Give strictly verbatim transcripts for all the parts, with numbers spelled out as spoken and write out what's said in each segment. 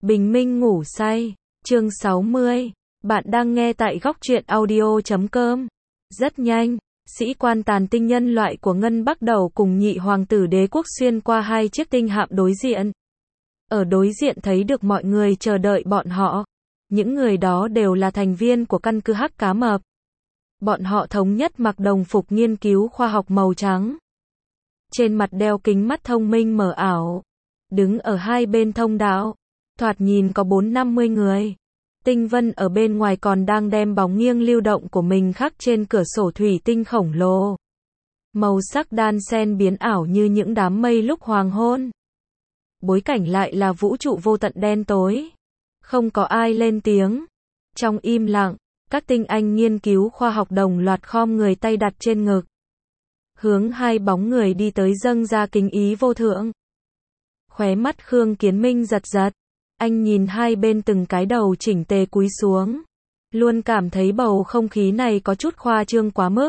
Bình minh ngủ say, chương sáu mươi. Bạn đang nghe tại góc truyện audio chấm com. Rất nhanh, sĩ quan tàn tinh nhân loại của Ngân bắt đầu cùng nhị hoàng tử đế quốc xuyên qua hai chiếc tinh hạm đối diện. Ở đối diện thấy được mọi người chờ đợi bọn họ. Những người đó đều là thành viên của căn cứ Hắc Cá Mập. Bọn họ thống nhất mặc đồng phục nghiên cứu khoa học màu trắng. Trên mặt đeo kính mắt thông minh mờ ảo. Đứng ở hai bên thông đạo. Thoạt nhìn có bốn năm mươi người. Tinh Vân ở bên ngoài còn đang đem bóng nghiêng lưu động của mình khắc trên cửa sổ thủy tinh khổng lồ. Màu sắc đan xen biến ảo như những đám mây lúc hoàng hôn. Bối cảnh lại là vũ trụ vô tận đen tối. Không có ai lên tiếng. Trong im lặng, các tinh anh nghiên cứu khoa học đồng loạt khom người tay đặt trên ngực. Hướng hai bóng người đi tới dâng ra kính ý vô thượng. Khóe mắt Khương Kiến Minh giật giật. Anh nhìn hai bên từng cái đầu chỉnh tề cúi xuống. Luôn cảm thấy bầu không khí này có chút khoa trương quá mức.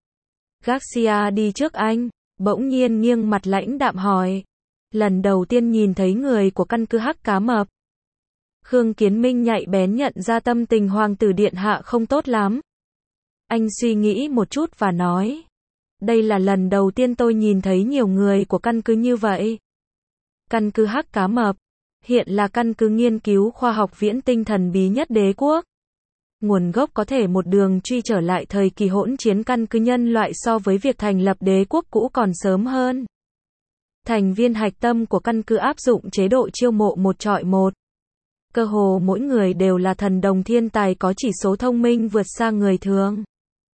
Garcia đi trước anh, bỗng nhiên nghiêng mặt lãnh đạm hỏi. Lần đầu tiên nhìn thấy người của căn cứ Hắc Cá Mập. Khương Kiến Minh nhạy bén nhận ra tâm tình hoàng tử điện hạ không tốt lắm. Anh suy nghĩ một chút và nói. Đây là lần đầu tiên tôi nhìn thấy nhiều người của căn cứ như vậy. Căn cứ Hắc Cá Mập hiện là căn cứ nghiên cứu khoa học viễn tinh thần bí nhất đế quốc. Nguồn gốc có thể một đường truy trở lại thời kỳ hỗn chiến căn cứ nhân loại so với việc thành lập đế quốc cũ còn sớm hơn. Thành viên hạch tâm của căn cứ áp dụng chế độ chiêu mộ một chọi một. Cơ hồ mỗi người đều là thần đồng thiên tài có chỉ số thông minh vượt xa người thường.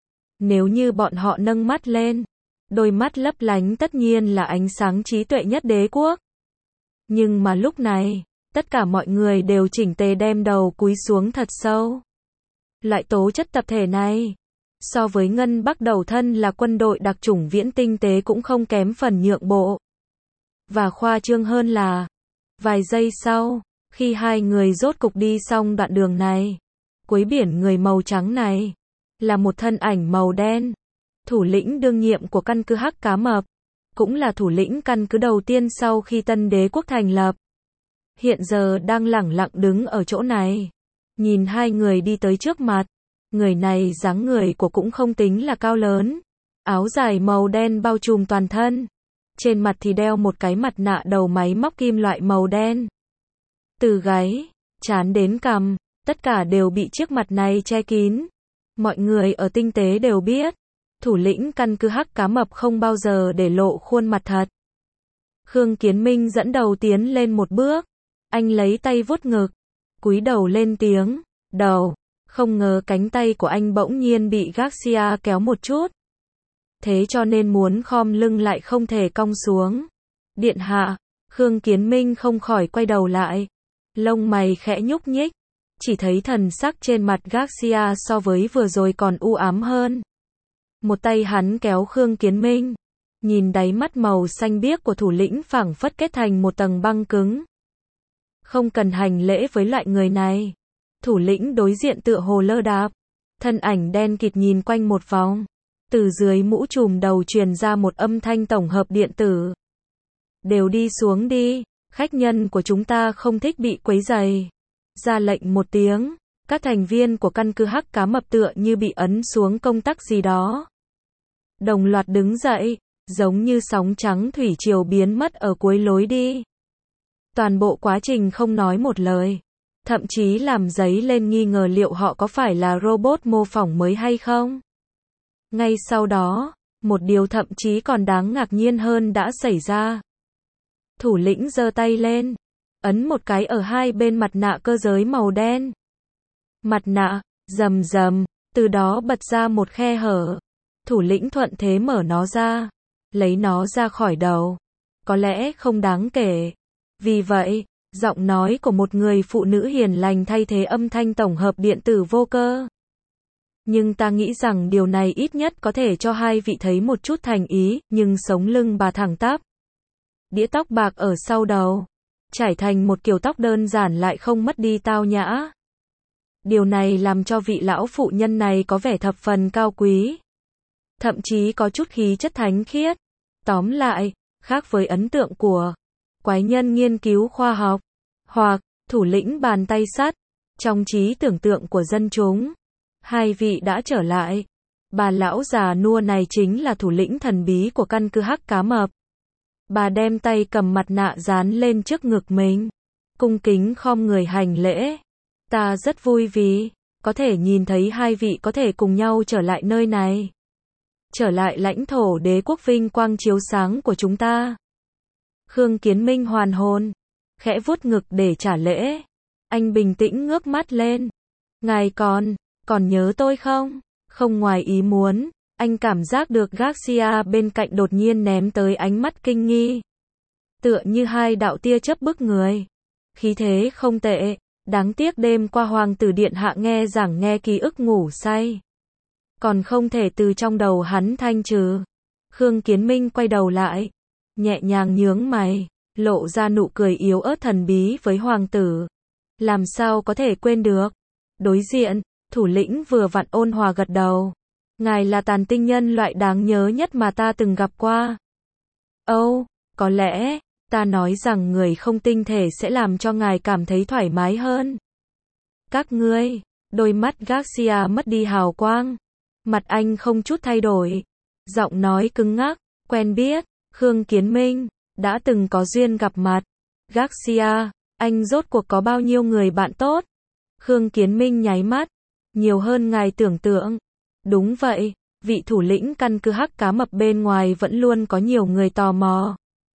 Nếu như bọn họ nâng mắt lên, đôi mắt lấp lánh tất nhiên là ánh sáng trí tuệ nhất đế quốc. Nhưng mà lúc này, tất cả mọi người đều chỉnh tề đem đầu cúi xuống thật sâu. Loại tố chất tập thể này, so với Ngân bắt đầu thân là quân đội đặc chủng viễn tinh tế cũng không kém phần nhượng bộ. Và khoa trương hơn là, vài giây sau, khi hai người rốt cục đi xong đoạn đường này, cuối biển người màu trắng này, là một thân ảnh màu đen, thủ lĩnh đương nhiệm của căn cứ Hắc Cá Mập. Cũng là thủ lĩnh căn cứ đầu tiên sau khi tân đế quốc thành lập. Hiện giờ đang lẳng lặng đứng ở chỗ này. Nhìn hai người đi tới trước mặt. Người này dáng người của cũng không tính là cao lớn. Áo dài màu đen bao trùm toàn thân. Trên mặt thì đeo một cái mặt nạ đầu máy móc kim loại màu đen. Từ gáy, trán đến cằm, tất cả đều bị chiếc mặt này che kín. Mọi người ở tinh tế đều biết. Thủ lĩnh căn cứ Hắc Cá Mập không bao giờ để lộ khuôn mặt thật. Khương Kiến Minh dẫn đầu tiến lên một bước. Anh lấy tay vuốt ngực. Cúi đầu lên tiếng. Đầu. Không ngờ cánh tay của anh bỗng nhiên bị Garcia kéo một chút. Thế cho nên muốn khom lưng lại không thể cong xuống. Điện hạ. Khương Kiến Minh không khỏi quay đầu lại. Lông mày khẽ nhúc nhích. Chỉ thấy thần sắc trên mặt Garcia so với vừa rồi còn u ám hơn. Một tay hắn kéo Khương Kiến Minh. Nhìn đáy mắt màu xanh biếc của thủ lĩnh phảng phất kết thành một tầng băng cứng. Không cần hành lễ với loại người này. Thủ lĩnh đối diện tựa hồ lơ đáp. Thân ảnh đen kịt nhìn quanh một vòng. Từ dưới mũ trùm đầu truyền ra một âm thanh tổng hợp điện tử. Đều đi xuống đi. Khách nhân của chúng ta không thích bị quấy rầy. Ra lệnh một tiếng. Các thành viên của căn cứ Hắc Cá Mập tựa như bị ấn xuống công tắc gì đó. Đồng loạt đứng dậy, giống như sóng trắng thủy triều biến mất ở cuối lối đi. Toàn bộ quá trình không nói một lời. Thậm chí làm dấy lên nghi ngờ liệu họ có phải là robot mô phỏng mới hay không. Ngay sau đó, một điều thậm chí còn đáng ngạc nhiên hơn đã xảy ra. Thủ lĩnh giơ tay lên, ấn một cái ở hai bên mặt nạ cơ giới màu đen. Mặt nạ, rầm rầm, từ đó bật ra một khe hở. Thủ lĩnh thuận thế mở nó ra, lấy nó ra khỏi đầu. Có lẽ không đáng kể. Vì vậy, giọng nói của một người phụ nữ hiền lành thay thế âm thanh tổng hợp điện tử vô cơ. Nhưng ta nghĩ rằng điều này ít nhất có thể cho hai vị thấy một chút thành ý, nhưng sống lưng bà thẳng tắp. Đĩa tóc bạc ở sau đầu, trải thành một kiểu tóc đơn giản lại không mất đi tao nhã. Điều này làm cho vị lão phụ nhân này có vẻ thập phần cao quý. Thậm chí có chút khí chất thánh khiết. Tóm lại, khác với ấn tượng của quái nhân nghiên cứu khoa học, hoặc thủ lĩnh bàn tay sắt. Trong trí tưởng tượng của dân chúng, hai vị đã trở lại. Bà lão già nua này chính là thủ lĩnh thần bí của căn cứ Hắc Cá Mập. Bà đem tay cầm mặt nạ dán lên trước ngực mình, cung kính khom người hành lễ. Ta rất vui vì có thể nhìn thấy hai vị có thể cùng nhau trở lại nơi này. Trở lại lãnh thổ đế quốc vinh quang chiếu sáng của chúng ta. Khương Kiến Minh hoàn hồn, khẽ vuốt ngực để trả lễ. Anh bình tĩnh ngước mắt lên. Ngài còn, còn nhớ tôi không? Không ngoài ý muốn, anh cảm giác được Garcia bên cạnh đột nhiên ném tới ánh mắt kinh nghi. Tựa như hai đạo tia chớp bức người. Khí thế không tệ, đáng tiếc đêm qua hoàng tử điện hạ nghe giảng nghe ký ức ngủ say. Còn không thể từ trong đầu hắn thanh trừ. Khương Kiến Minh quay đầu lại, nhẹ nhàng nhướng mày, lộ ra nụ cười yếu ớt thần bí với hoàng tử. Làm sao có thể quên được? Đối diện, thủ lĩnh vừa vặn ôn hòa gật đầu. Ngài là tàn tinh nhân loại đáng nhớ nhất mà ta từng gặp qua. Âu, oh, có lẽ, ta nói rằng người không tinh thể sẽ làm cho ngài cảm thấy thoải mái hơn. Các ngươi, đôi mắt Garcia mất đi hào quang. Mặt anh không chút thay đổi. Giọng nói cứng ngắc, quen biết, Khương Kiến Minh, đã từng có duyên gặp mặt. Garcia, anh rốt cuộc có bao nhiêu người bạn tốt? Khương Kiến Minh nháy mắt, nhiều hơn ngài tưởng tượng. Đúng vậy, vị thủ lĩnh căn cứ Hắc Cá Mập bên ngoài vẫn luôn có nhiều người tò mò.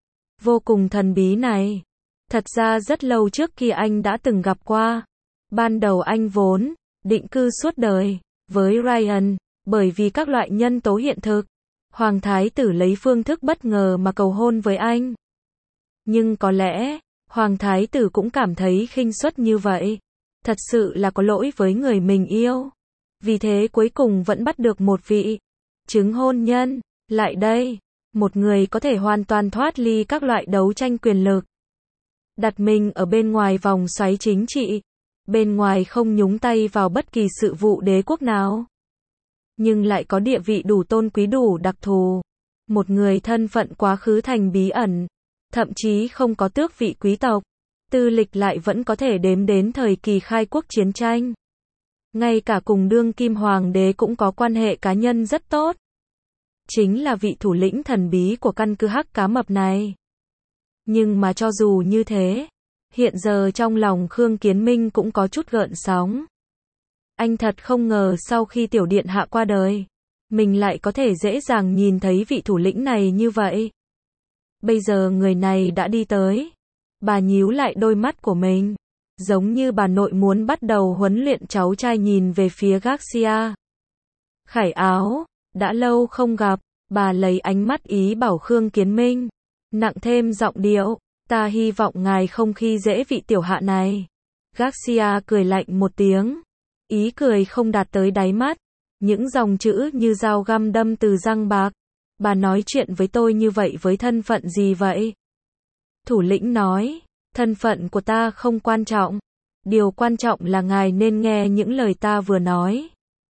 Vô cùng thần bí này. Thật ra rất lâu trước khi anh đã từng gặp qua. Ban đầu anh vốn định cư suốt đời với Ryan, bởi vì các loại nhân tố hiện thực. Hoàng thái tử lấy phương thức bất ngờ mà cầu hôn với anh. Nhưng có lẽ, Hoàng thái tử cũng cảm thấy khinh suất như vậy. Thật sự là có lỗi với người mình yêu. Vì thế cuối cùng vẫn bắt được một vị chứng hôn nhân. Lại đây, một người có thể hoàn toàn thoát ly các loại đấu tranh quyền lực. Đặt mình ở bên ngoài vòng xoáy chính trị. Bên ngoài không nhúng tay vào bất kỳ sự vụ đế quốc nào. Nhưng lại có địa vị đủ tôn quý đủ đặc thù. Một người thân phận quá khứ thành bí ẩn. Thậm chí không có tước vị quý tộc. Tư lịch lại vẫn có thể đếm đến thời kỳ khai quốc chiến tranh. Ngay cả cùng đương kim hoàng đế cũng có quan hệ cá nhân rất tốt. Chính là vị thủ lĩnh thần bí của căn cứ Hắc Cá Mập này. Nhưng mà cho dù như thế, hiện giờ trong lòng Khương Kiến Minh cũng có chút gợn sóng. Anh thật không ngờ sau khi tiểu điện hạ qua đời, mình lại có thể dễ dàng nhìn thấy vị thủ lĩnh này như vậy. Bây giờ người này đã đi tới. Bà nhíu lại đôi mắt của mình, giống như bà nội muốn bắt đầu huấn luyện cháu trai nhìn về phía Garcia. Khải Áo, đã lâu không gặp, bà lấy ánh mắt ý bảo Khương Kiến Minh, nặng thêm giọng điệu, ta hy vọng ngài không khi dễ vị tiểu hạ này. Garcia cười lạnh một tiếng, ý cười không đạt tới đáy mắt, những dòng chữ như dao găm đâm từ răng bạc. Bà nói chuyện với tôi như vậy với thân phận gì vậy? Thủ lĩnh nói, thân phận của ta không quan trọng. Điều quan trọng là ngài nên nghe những lời ta vừa nói.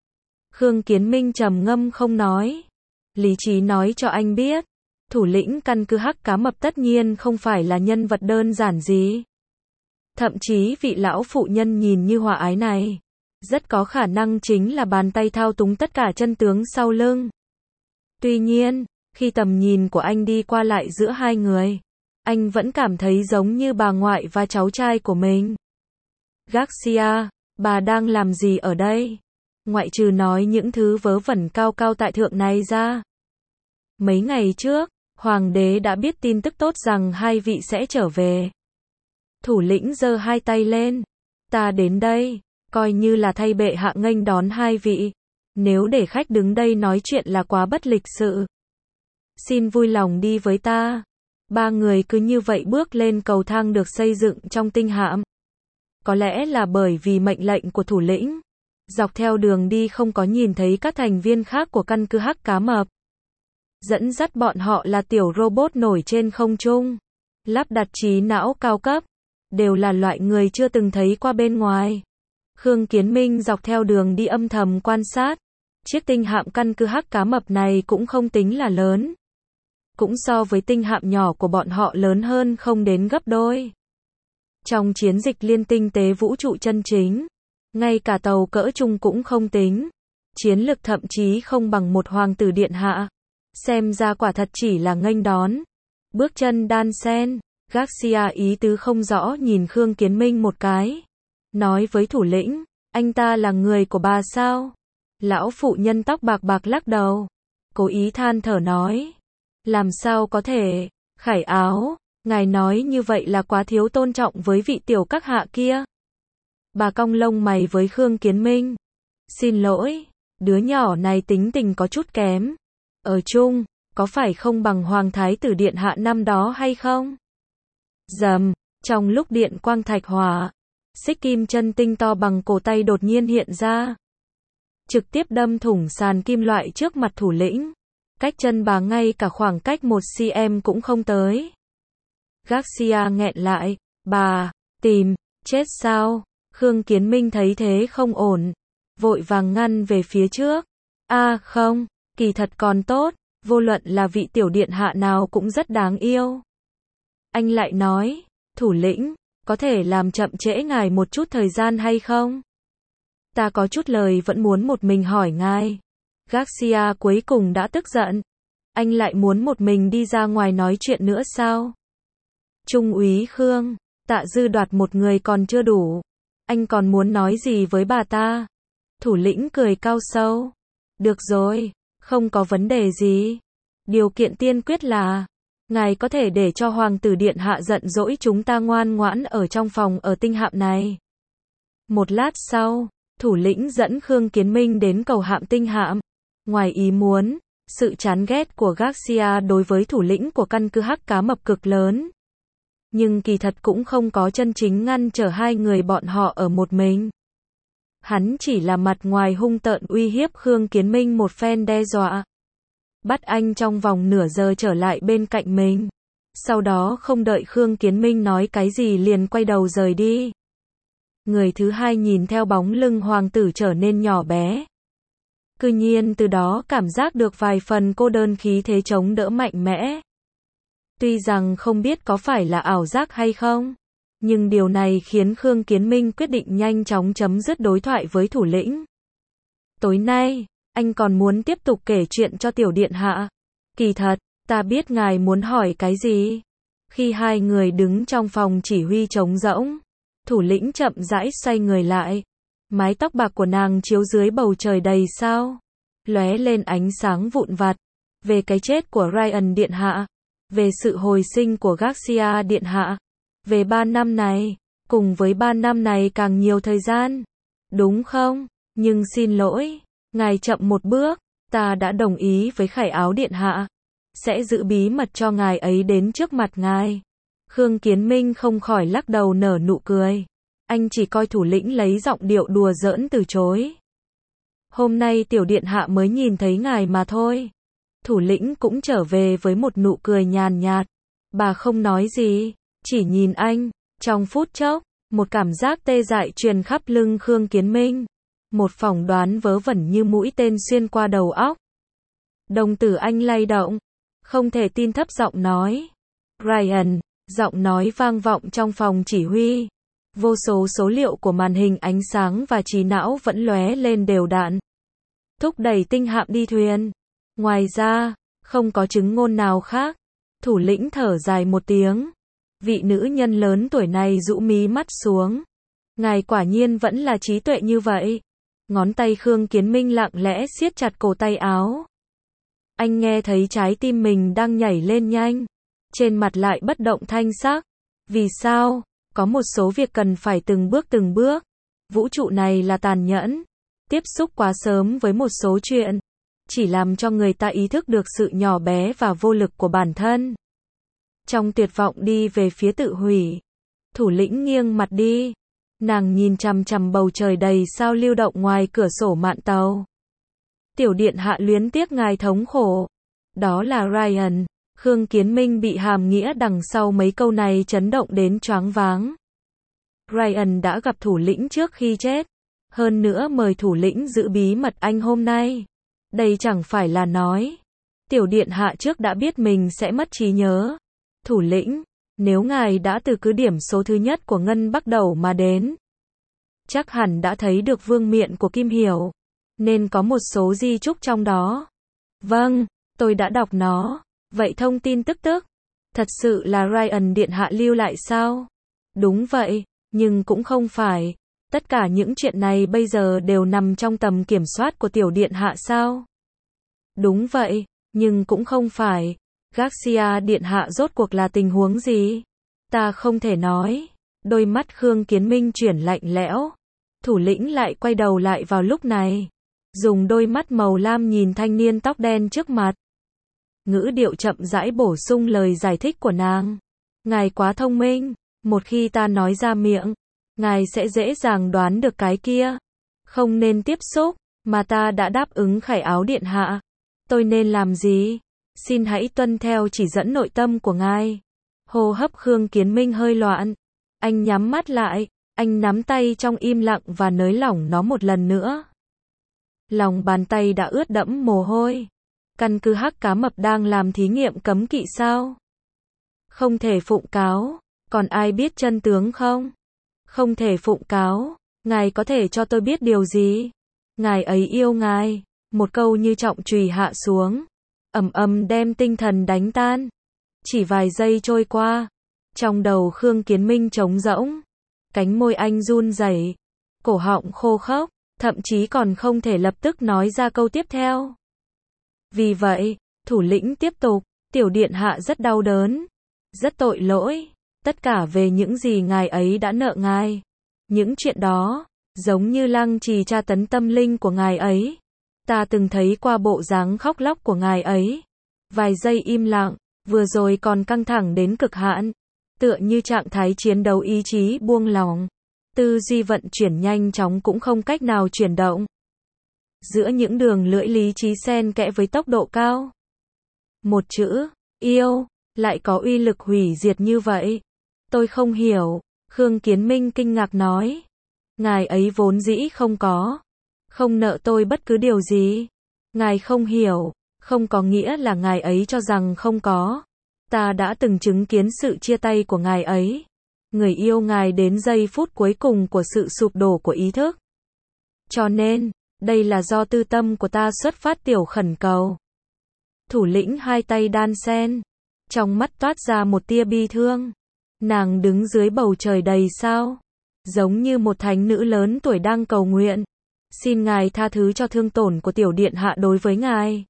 Khương Kiến Minh trầm ngâm không nói. Lý trí nói cho anh biết, thủ lĩnh căn cứ Hắc Cá Mập tất nhiên không phải là nhân vật đơn giản gì. Thậm chí vị lão phụ nhân nhìn như hòa ái này, rất có khả năng chính là bàn tay thao túng tất cả chân tướng sau lưng. Tuy nhiên, khi tầm nhìn của anh đi qua lại giữa hai người, anh vẫn cảm thấy giống như bà ngoại và cháu trai của mình. Garcia, bà đang làm gì ở đây? Ngoại trừ nói những thứ vớ vẩn cao cao tại thượng này ra. Mấy ngày trước, hoàng đế đã biết tin tức tốt rằng hai vị sẽ trở về. Thủ lĩnh giơ hai tay lên. Ta đến đây, coi như là thay bệ hạ nghênh đón hai vị. Nếu để khách đứng đây nói chuyện là quá bất lịch sự. Xin vui lòng đi với ta. Ba người cứ như vậy bước lên cầu thang được xây dựng trong tinh hạm. Có lẽ là bởi vì mệnh lệnh của thủ lĩnh. Dọc theo đường đi không có nhìn thấy các thành viên khác của căn cứ Hắc Cá Mập. Dẫn dắt bọn họ là tiểu robot nổi trên không trung. Lắp đặt trí não cao cấp. Đều là loại người chưa từng thấy qua bên ngoài. Khương Kiến Minh dọc theo đường đi âm thầm quan sát. Chiếc tinh hạm căn cứ Hắc Cá Mập này cũng không tính là lớn. Cũng so với tinh hạm nhỏ của bọn họ lớn hơn không đến gấp đôi. Trong chiến dịch liên tinh tế vũ trụ chân chính, ngay cả tàu cỡ trung cũng không tính. Chiến lực thậm chí không bằng một hoàng tử điện hạ. Xem ra quả thật chỉ là nghênh đón. Bước chân đan sen, Garcia ý tứ không rõ nhìn Khương Kiến Minh một cái. Nói với thủ lĩnh, anh ta là người của bà sao? Lão phụ nhân tóc bạc bạc lắc đầu. Cố ý than thở nói. Làm sao có thể, Khải Áo, ngài nói như vậy là quá thiếu tôn trọng với vị tiểu các hạ kia. Bà cong lông mày với Khương Kiến Minh. Xin lỗi, đứa nhỏ này tính tình có chút kém. Ở chung, có phải không bằng Hoàng Thái tử Điện hạ năm đó hay không? Rầm, trong lúc điện quang thạch hỏa, xích kim chân tinh to bằng cổ tay đột nhiên hiện ra. Trực tiếp đâm thủng sàn kim loại trước mặt thủ lĩnh. Cách chân bà ngay cả khoảng cách một xăng-ti-mét cũng không tới. Garcia nghẹn lại, bà, tìm, chết sao? Khương Kiến Minh thấy thế không ổn, vội vàng ngăn về phía trước. A à, không, kỳ thật còn tốt, vô luận là vị tiểu điện hạ nào cũng rất đáng yêu. Anh lại nói, thủ lĩnh, có thể làm chậm trễ ngài một chút thời gian hay không? Ta có chút lời vẫn muốn một mình hỏi ngài. Garcia cuối cùng đã tức giận. Anh lại muốn một mình đi ra ngoài nói chuyện nữa sao? Trung úy Khương, Tạ Dư đoạt một người còn chưa đủ. Anh còn muốn nói gì với bà ta? Thủ lĩnh cười cao sâu. Được rồi, không có vấn đề gì. Điều kiện tiên quyết là, ngài có thể để cho Hoàng tử Điện hạ giận dỗi chúng ta ngoan ngoãn ở trong phòng ở tinh hạm này. Một lát sau, thủ lĩnh dẫn Khương Kiến Minh đến cầu hạm tinh hạm. Ngoài ý muốn, sự chán ghét của Garcia đối với thủ lĩnh của căn cứ Hắc Cá Mập cực lớn. Nhưng kỳ thật cũng không có chân chính ngăn trở hai người bọn họ ở một mình. Hắn chỉ là mặt ngoài hung tợn uy hiếp Khương Kiến Minh một phen đe dọa. Bắt anh trong vòng nửa giờ trở lại bên cạnh mình. Sau đó không đợi Khương Kiến Minh nói cái gì liền quay đầu rời đi. Người thứ hai nhìn theo bóng lưng hoàng tử trở nên nhỏ bé. Cư nhiên từ đó cảm giác được vài phần cô đơn khí thế chống đỡ mạnh mẽ. Tuy rằng không biết có phải là ảo giác hay không, nhưng điều này khiến Khương Kiến Minh quyết định nhanh chóng chấm dứt đối thoại với thủ lĩnh. Tối nay, anh còn muốn tiếp tục kể chuyện cho tiểu điện hạ. Kỳ thật, ta biết ngài muốn hỏi cái gì. Khi hai người đứng trong phòng chỉ huy trống rỗng, thủ lĩnh chậm rãi xoay người lại. Mái tóc bạc của nàng chiếu dưới bầu trời đầy sao, lóe lên ánh sáng vụn vặt. Về cái chết của Ryan điện hạ, về sự hồi sinh của Garcia điện hạ, về ba năm này, cùng với ba năm này càng nhiều thời gian. Đúng không? Nhưng xin lỗi, ngài chậm một bước, ta đã đồng ý với Khải Áo điện hạ, sẽ giữ bí mật cho ngài ấy đến trước mặt ngài. Khương Kiến Minh không khỏi lắc đầu nở nụ cười. Anh chỉ coi thủ lĩnh lấy giọng điệu đùa giỡn từ chối. Hôm nay tiểu điện hạ mới nhìn thấy ngài mà thôi. Thủ lĩnh cũng trở về với một nụ cười nhàn nhạt. Bà không nói gì, chỉ nhìn anh. Trong phút chốc, một cảm giác tê dại truyền khắp lưng Khương Kiến Minh. Một phỏng đoán vớ vẩn như mũi tên xuyên qua đầu óc. Đồng tử anh lay động, không thể tin thấp giọng nói. Ryan, giọng nói vang vọng trong phòng chỉ huy. Vô số số liệu của màn hình ánh sáng và trí não vẫn lóe lên đều đặn. Thúc đẩy tinh hạm đi thuyền. Ngoài ra, không có chứng ngôn nào khác. Thủ lĩnh thở dài một tiếng. Vị nữ nhân lớn tuổi này rũ mí mắt xuống. Ngài quả nhiên vẫn là trí tuệ như vậy. Ngón tay Khương Kiến Minh lặng lẽ siết chặt cổ tay áo. Anh nghe thấy trái tim mình đang nhảy lên nhanh. Trên mặt lại bất động thanh sắc. Vì sao? Có một số việc cần phải từng bước từng bước. Vũ trụ này là tàn nhẫn. Tiếp xúc quá sớm với một số chuyện, chỉ làm cho người ta ý thức được sự nhỏ bé và vô lực của bản thân. Trong tuyệt vọng đi về phía tự hủy. Thủ lĩnh nghiêng mặt đi. Nàng nhìn chằm chằm bầu trời đầy sao lưu động ngoài cửa sổ mạn tàu. Tiểu điện hạ luyến tiếc ngài thống khổ. Đó là Ryan. Khương Kiến Minh bị hàm nghĩa đằng sau mấy câu này chấn động đến choáng váng. Ryan đã gặp thủ lĩnh trước khi chết. Hơn nữa mời thủ lĩnh giữ bí mật anh hôm nay. Đây chẳng phải là nói. Tiểu điện hạ trước đã biết mình sẽ mất trí nhớ. Thủ lĩnh, Nếu ngài đã từ cứ điểm số thứ nhất của Ngân Bắc Đầu mà đến, chắc hẳn đã thấy được vương miện của Kim Hiểu, nên có một số di chúc trong đó. Vâng, tôi đã đọc nó. Vậy thông tin tức tức, thật sự là Ryan điện hạ lưu lại sao? Đúng vậy, nhưng cũng không phải. Tất cả những chuyện này bây giờ đều nằm trong tầm kiểm soát của tiểu điện hạ sao? Đúng vậy, nhưng cũng không phải. Garcia điện hạ rốt cuộc là tình huống gì? Ta không thể nói. Đôi mắt Khương Kiến Minh chuyển lạnh lẽo. Thủ lĩnh lại quay đầu lại vào lúc này, dùng đôi mắt màu lam nhìn thanh niên tóc đen trước mặt. Ngữ điệu chậm rãi bổ sung lời giải thích của nàng. Ngài quá thông minh, một khi ta nói ra miệng, ngài sẽ dễ dàng đoán được cái kia. Không nên tiếp xúc, mà ta đã đáp ứng Khải Áo điện hạ. Tôi nên làm gì? Xin hãy tuân theo chỉ dẫn nội tâm của ngài. Hô hấp Khương Kiến Minh hơi loạn. Anh nhắm mắt lại, anh nắm tay trong im lặng và nới lỏng nó một lần nữa. Lòng bàn tay đã ướt đẫm mồ hôi. Căn cứ Hắc Cá Mập đang làm thí nghiệm cấm kỵ sao? Không thể phụng cáo, còn ai biết chân tướng không? Không thể phụng cáo, ngài có thể cho tôi biết điều gì? Ngài ấy yêu ngài. Một câu như trọng chùy hạ xuống, ầm ầm đem tinh thần đánh tan. Chỉ vài giây trôi qua, trong đầu Khương Kiến Minh trống rỗng, cánh môi anh run rẩy, cổ họng khô khốc, thậm chí còn không thể lập tức nói ra câu tiếp theo. Vì vậy, thủ lĩnh tiếp tục, tiểu điện hạ rất đau đớn, rất tội lỗi, tất cả về những gì ngài ấy đã nợ ngài. Những chuyện đó, giống như lăng trì tra tấn tâm linh của ngài ấy. Ta từng thấy qua bộ dáng khóc lóc của ngài ấy. Vài giây im lặng, vừa rồi còn căng thẳng đến cực hạn, tựa như trạng thái chiến đấu ý chí buông lỏng. Tư duy vận chuyển nhanh chóng cũng không cách nào chuyển động. Giữa những đường lưỡi lý trí xen kẽ với tốc độ cao. Một chữ, yêu, lại có uy lực hủy diệt như vậy. Tôi không hiểu, Khương Kiến Minh kinh ngạc nói. Ngài ấy vốn dĩ không có. Không nợ tôi bất cứ điều gì. Ngài không hiểu, không có nghĩa là ngài ấy cho rằng không có. Ta đã từng chứng kiến sự chia tay của ngài ấy. Người yêu ngài đến giây phút cuối cùng của sự sụp đổ của ý thức. Cho nên, đây là do tư tâm của ta xuất phát tiểu khẩn cầu. Thủ lĩnh hai tay đan sen, trong mắt toát ra một tia bi thương. Nàng đứng dưới bầu trời đầy sao, giống như một thánh nữ lớn tuổi đang cầu nguyện. Xin ngài tha thứ cho thương tổn của tiểu điện hạ đối với ngài.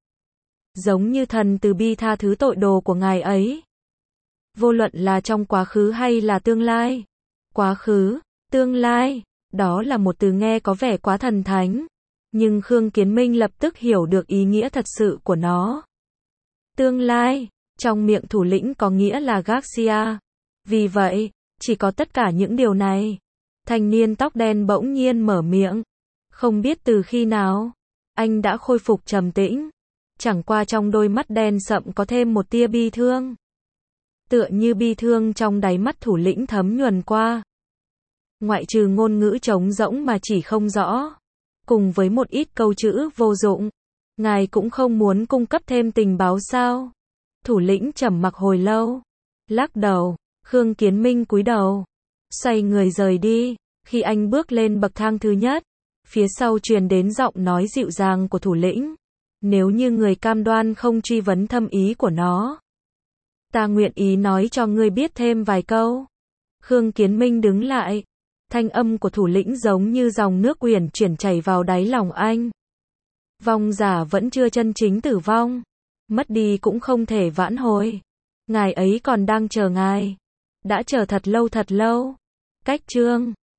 Giống như thần từ bi tha thứ tội đồ của ngài ấy. Vô luận là trong quá khứ hay là tương lai. Quá khứ, tương lai, đó là một từ nghe có vẻ quá thần thánh. Nhưng Khương Kiến Minh lập tức hiểu được ý nghĩa thật sự của nó. Tương lai, trong miệng thủ lĩnh có nghĩa là Garcia. Vì vậy, chỉ có tất cả những điều này. Thanh niên tóc đen bỗng nhiên mở miệng. Không biết từ khi nào, anh đã khôi phục trầm tĩnh. Chẳng qua trong đôi mắt đen sậm có thêm một tia bi thương. Tựa như bi thương trong đáy mắt thủ lĩnh thấm nhuần qua. Ngoại trừ ngôn ngữ trống rỗng mà chỉ không rõ. Cùng với một ít câu chữ vô dụng. Ngài cũng không muốn cung cấp thêm tình báo sao? Thủ lĩnh trầm mặc hồi lâu. Lắc đầu, Khương Kiến Minh cúi đầu. Xoay người rời đi. Khi anh bước lên bậc thang thứ nhất, phía sau truyền đến giọng nói dịu dàng của thủ lĩnh. Nếu như người cam đoan không truy vấn thâm ý của nó, ta nguyện ý nói cho ngươi biết thêm vài câu. Khương Kiến Minh đứng lại. Thanh âm của thủ lĩnh giống như dòng nước uyển chuyển chảy vào đáy lòng anh. Vong giả vẫn chưa chân chính tử vong. Mất đi cũng không thể vãn hồi. Ngài ấy còn đang chờ ngài. Đã chờ thật lâu thật lâu. Cách chương